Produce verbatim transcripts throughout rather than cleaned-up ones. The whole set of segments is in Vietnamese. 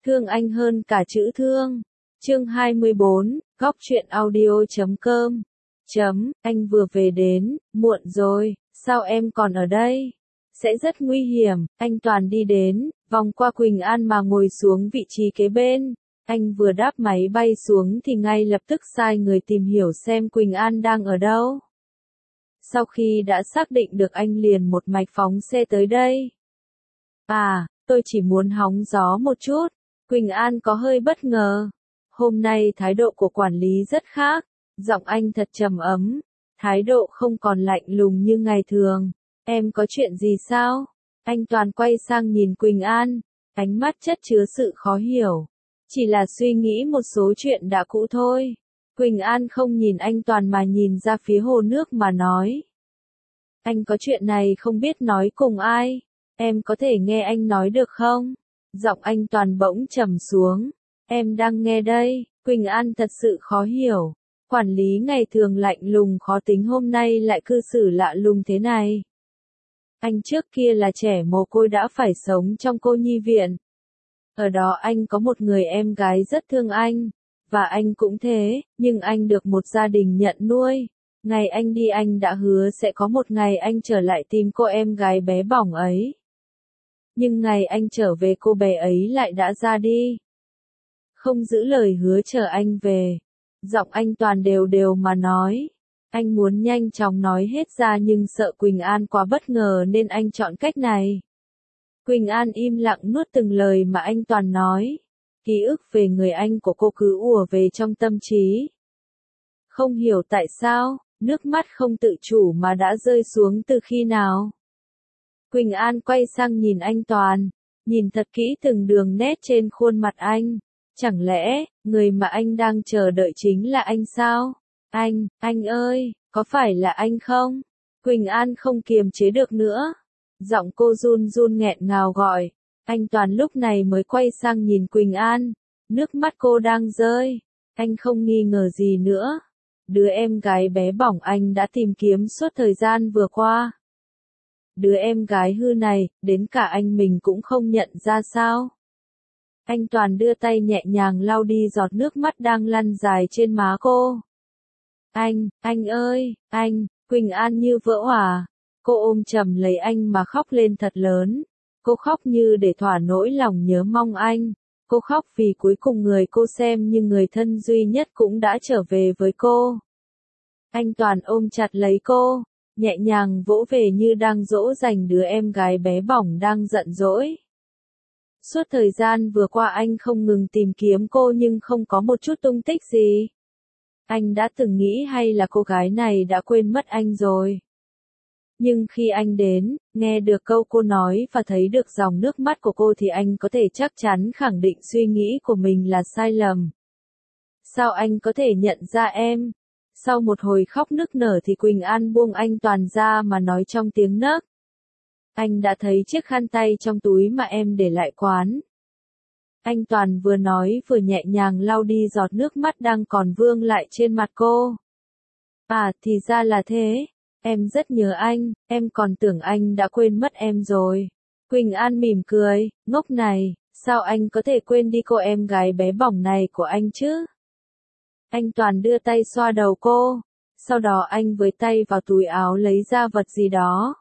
Thương anh hơn cả chữ thương. Chương hai mươi bốn, góc truyện audio chấm com. Chấm, anh vừa về đến, muộn rồi, sao em còn ở đây? Sẽ rất nguy hiểm, anh Toàn đi đến, vòng qua Quỳnh An mà ngồi xuống vị trí kế bên. Anh vừa đáp máy bay xuống thì ngay lập tức sai người tìm hiểu xem Quỳnh An đang ở đâu. Sau khi đã xác định được anh liền một mạch phóng xe tới đây. À, tôi chỉ muốn hóng gió một chút. Quỳnh An có hơi bất ngờ. Hôm nay thái độ của quản lý rất khác. Giọng anh thật trầm ấm. Thái độ không còn lạnh lùng như ngày thường. Em có chuyện gì sao? Anh Toàn quay sang nhìn Quỳnh An. Ánh mắt chất chứa sự khó hiểu. Chỉ là suy nghĩ một số chuyện đã cũ thôi. Quỳnh An không nhìn anh Toàn mà nhìn ra phía hồ nước mà nói. Anh có chuyện này không biết nói cùng ai. Em có thể nghe anh nói được không? Giọng anh Toàn bỗng trầm xuống. Em đang nghe đây. Quỳnh An thật sự khó hiểu. Quản lý ngày thường lạnh lùng khó tính hôm nay lại cư xử lạ lùng thế này. Anh trước kia là trẻ mồ côi đã phải sống trong cô nhi viện. Ở đó anh có một người em gái rất thương anh. Và anh cũng thế, nhưng anh được một gia đình nhận nuôi. Ngày anh đi anh đã hứa sẽ có một ngày anh trở lại tìm cô em gái bé bỏng ấy. Nhưng ngày anh trở về cô bé ấy lại đã ra đi. Không giữ lời hứa chờ anh về. Giọng anh Toàn đều đều mà nói. Anh muốn nhanh chóng nói hết ra nhưng sợ Quỳnh An quá bất ngờ nên anh chọn cách này. Quỳnh An im lặng nuốt từng lời mà anh Toàn nói. Ký ức về người anh của cô cứ ùa về trong tâm trí. Không hiểu tại sao, nước mắt không tự chủ mà đã rơi xuống từ khi nào. Quỳnh An quay sang nhìn anh Toàn, nhìn thật kỹ từng đường nét trên khuôn mặt anh. Chẳng lẽ, người mà anh đang chờ đợi chính là anh sao? Anh, anh ơi, có phải là anh không? Quỳnh An không kiềm chế được nữa. Giọng cô run run nghẹn ngào gọi. Anh Toàn lúc này mới quay sang nhìn Quỳnh An. Nước mắt cô đang rơi. Anh không nghi ngờ gì nữa. Đứa em gái bé bỏng anh đã tìm kiếm suốt thời gian vừa qua. Đứa em gái hư này, đến cả anh mình cũng không nhận ra sao. Anh Toàn đưa tay nhẹ nhàng lau đi giọt nước mắt đang lăn dài trên má cô. Anh, anh ơi, anh, Quỳnh An như vỡ òa. Cô ôm chầm lấy anh mà khóc lên thật lớn. Cô khóc như để thỏa nỗi lòng nhớ mong anh. Cô khóc vì cuối cùng người cô xem như người thân duy nhất cũng đã trở về với cô. Anh Toàn ôm chặt lấy cô, nhẹ nhàng vỗ về như đang dỗ dành đứa em gái bé bỏng đang giận dỗi. Suốt thời gian vừa qua anh không ngừng tìm kiếm cô nhưng không có một chút tung tích gì. Anh đã từng nghĩ hay là cô gái này đã quên mất anh rồi. Nhưng khi anh đến, nghe được câu cô nói và thấy được dòng nước mắt của cô thì anh có thể chắc chắn khẳng định suy nghĩ của mình là sai lầm. Sao anh có thể nhận ra em? Sau một hồi khóc nức nở thì Quỳnh An buông anh Toàn ra mà nói trong tiếng nấc. Anh đã thấy chiếc khăn tay trong túi mà em để lại quán. Anh Toàn vừa nói vừa nhẹ nhàng lau đi giọt nước mắt đang còn vương lại trên mặt cô. À, thì ra là thế. Em rất nhớ anh, em còn tưởng anh đã quên mất em rồi. Quỳnh An mỉm cười, ngốc này, sao anh có thể quên đi cô em gái bé bỏng này của anh chứ? Anh Toàn đưa tay xoa đầu cô, sau đó anh với tay vào túi áo lấy ra vật gì đó.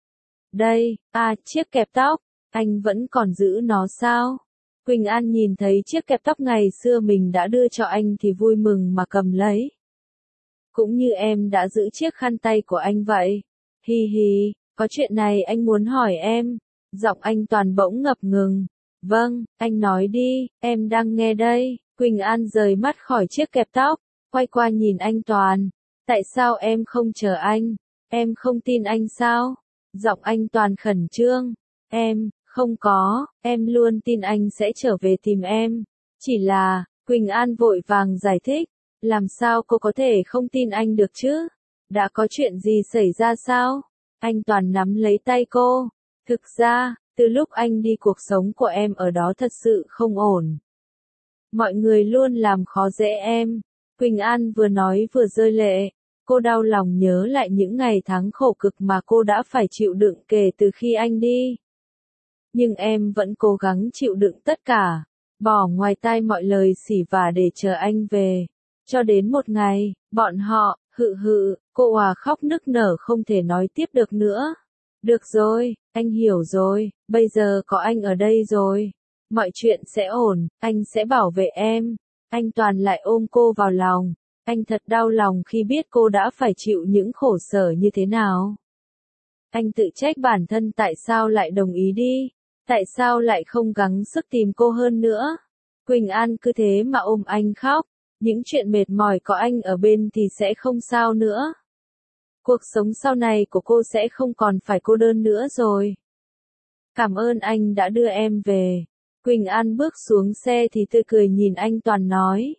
Đây, à, chiếc kẹp tóc, anh vẫn còn giữ nó sao? Quỳnh An nhìn thấy chiếc kẹp tóc ngày xưa mình đã đưa cho anh thì vui mừng mà cầm lấy. Cũng như em đã giữ chiếc khăn tay của anh vậy. Hi hi, có chuyện này anh muốn hỏi em. Giọng anh Toàn bỗng ngập ngừng. Vâng, anh nói đi, em đang nghe đây. Quỳnh An rời mắt khỏi chiếc kẹp tóc, quay qua nhìn anh Toàn. Tại sao em không chờ anh? Em không tin anh sao? Giọng anh Toàn khẩn trương. Em, không có, em luôn tin anh sẽ trở về tìm em. Chỉ là, Quỳnh An vội vàng giải thích. Làm sao cô có thể không tin anh được chứ? Đã có chuyện gì xảy ra sao? Anh Toàn nắm lấy tay cô. Thực ra, từ lúc anh đi cuộc sống của em ở đó thật sự không ổn. Mọi người luôn làm khó dễ em. Quỳnh An vừa nói vừa rơi lệ. Cô đau lòng nhớ lại những ngày tháng khổ cực mà cô đã phải chịu đựng kể từ khi anh đi. Nhưng em vẫn cố gắng chịu đựng tất cả. bỏ ngoài tai mọi lời xỉ vả để chờ anh về. Cho đến một ngày, bọn họ, hự hự, cô Hòa khóc nức nở không thể nói tiếp được nữa. Được rồi, anh hiểu rồi, bây giờ có anh ở đây rồi. Mọi chuyện sẽ ổn, anh sẽ bảo vệ em. Anh Toàn lại ôm cô vào lòng. Anh thật đau lòng khi biết cô đã phải chịu những khổ sở như thế nào. Anh tự trách bản thân tại sao lại đồng ý đi. Tại sao lại không gắng sức tìm cô hơn nữa. Quỳnh An cứ thế mà ôm anh khóc. Những chuyện mệt mỏi có anh ở bên thì sẽ không sao nữa. Cuộc sống sau này của cô sẽ không còn phải cô đơn nữa rồi. Cảm ơn anh đã đưa em về. Quỳnh An bước xuống xe thì tươi cười nhìn anh Toàn nói.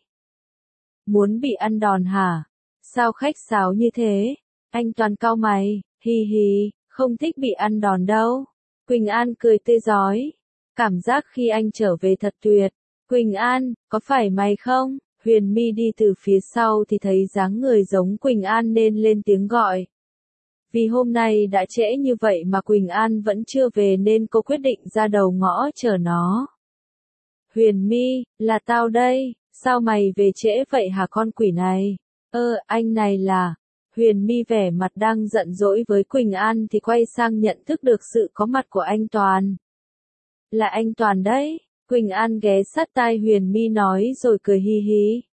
Muốn bị ăn đòn hả? Sao khách sáo như thế? Anh Toàn cau mày, hi hi, không thích bị ăn đòn đâu. Quỳnh An cười tươi rói. Cảm giác khi anh trở về thật tuyệt. Quỳnh An, có phải mày không? Huyền My đi từ phía sau thì thấy dáng người giống Quỳnh An nên lên tiếng gọi. Vì hôm nay đã trễ như vậy mà Quỳnh An vẫn chưa về nên cô quyết định ra đầu ngõ chờ nó. Huyền My, là tao đây, sao mày về trễ vậy hả con quỷ này? Ơ, anh này là... Huyền My vẻ mặt đang giận dỗi với Quỳnh An thì quay sang nhận thức được sự có mặt của anh Toàn. Là anh Toàn đấy. Quỳnh An ghé sát tai Huyền My nói rồi cười hi hi.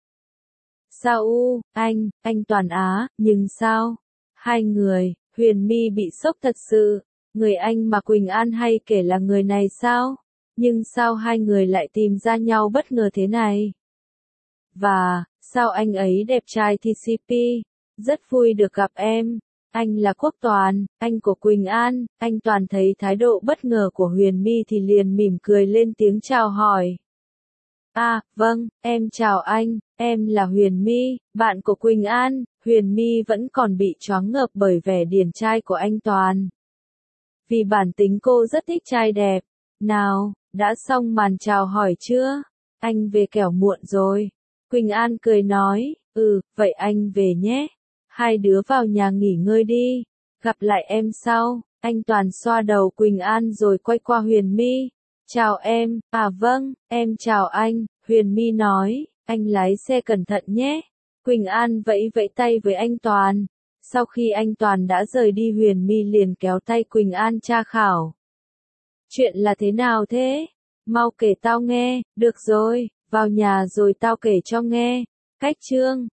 Sao u, anh, anh Toàn á, nhưng sao? Hai người, Huyền My bị sốc thật sự. Người anh mà Quỳnh An hay kể là người này sao? Nhưng sao hai người lại tìm ra nhau bất ngờ thế này? Và, sao anh ấy đẹp trai thì xê pê? Rất vui được gặp em. Anh là Quốc Toàn, anh của Quỳnh An. Anh Toàn thấy thái độ bất ngờ của Huyền My thì liền mỉm cười lên tiếng chào hỏi. À, vâng, em chào anh, em là Huyền My, bạn của Quỳnh An. Huyền My vẫn còn bị choáng ngợp bởi vẻ điển trai của anh Toàn. Vì bản tính cô rất thích trai đẹp. Nào, đã xong màn chào hỏi chưa? Anh về kẻo muộn rồi. Quỳnh An cười nói, ừ, vậy anh về nhé. Hai đứa vào nhà nghỉ ngơi đi. Gặp lại em sau. Anh Toàn xoa đầu Quỳnh An rồi quay qua Huyền My. Chào em, à vâng, em chào anh. Huyền My nói, anh lái xe cẩn thận nhé. Quỳnh An vẫy vẫy tay với anh Toàn. Sau khi anh Toàn đã rời đi Huyền My liền kéo tay Quỳnh An tra khảo. Chuyện là thế nào thế? Mau kể tao nghe, được rồi, vào nhà rồi tao kể cho nghe. Cách chương